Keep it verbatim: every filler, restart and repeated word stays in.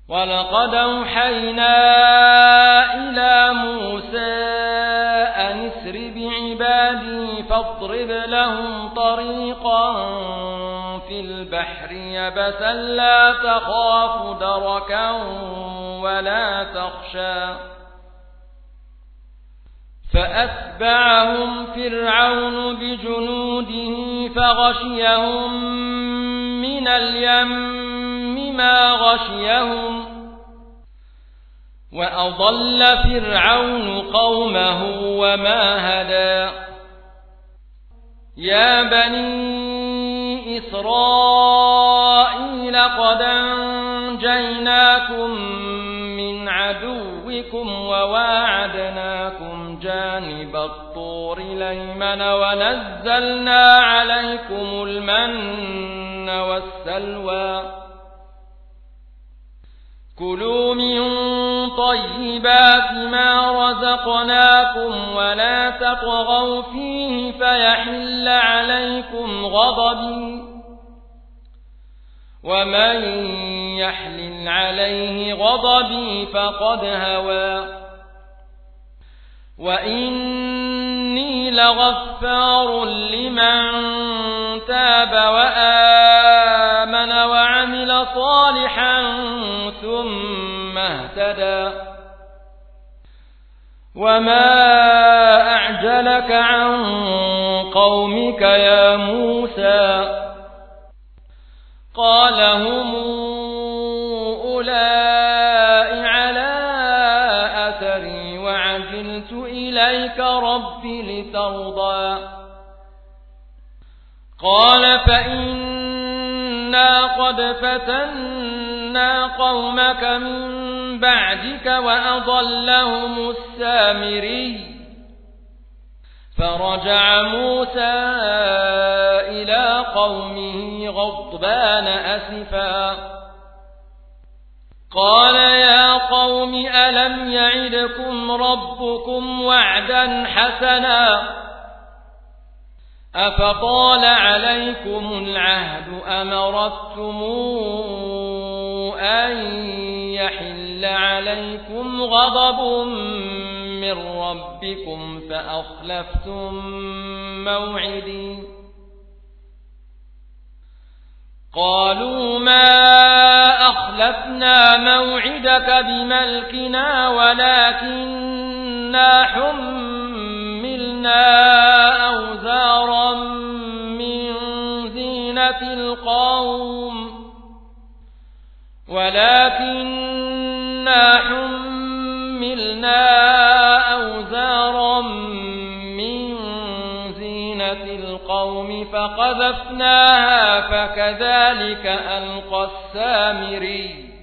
ولقد أوحينا إلى موسى أن اسر بعبادي فاضرب لهم طريقا في البحر يبسا لا تخاف دركا ولا تخشى فأتبعهم فرعون بجنوده فغشيهم من اليم ما غشيهم وأضل فرعون قومه وما هدى يا بني إسرائيل قد أنجيناكم من عدوكم وواعدناكم جانب الطور الأيمن ونزلنا عليكم المن والسلوى كلوا من طيبات ما رزقناكم ولا تطغوا فيه فيحل عليكم غضبي ومن يحلل عليه غضبي فقد هوى وإني لغفار لمن تاب وآمن وعمل صالحا ثم اهتدى وما أعجلك عن قومك يا موسى قال هم أولئك على أثري وعجلت إليك رب لترضى قال فإنا قد فتنا قومك من بعدك وأضلهم السامري فرجع موسى إلى قومه غضبان أسفا قال يا قوم ألم يعدكم ربكم وعدا حسنا أفطال عليكم العهد أمرتم أن يحل عليكم غضب من ربكم فأخلفتم موعدي قالوا ما أخلفنا موعدك بملكنا ولكننا حملنا أوزارا من زينة القوم ولكننا حملنا أوزارا من زينة القوم فقذفناها فكذلك ألقى السامري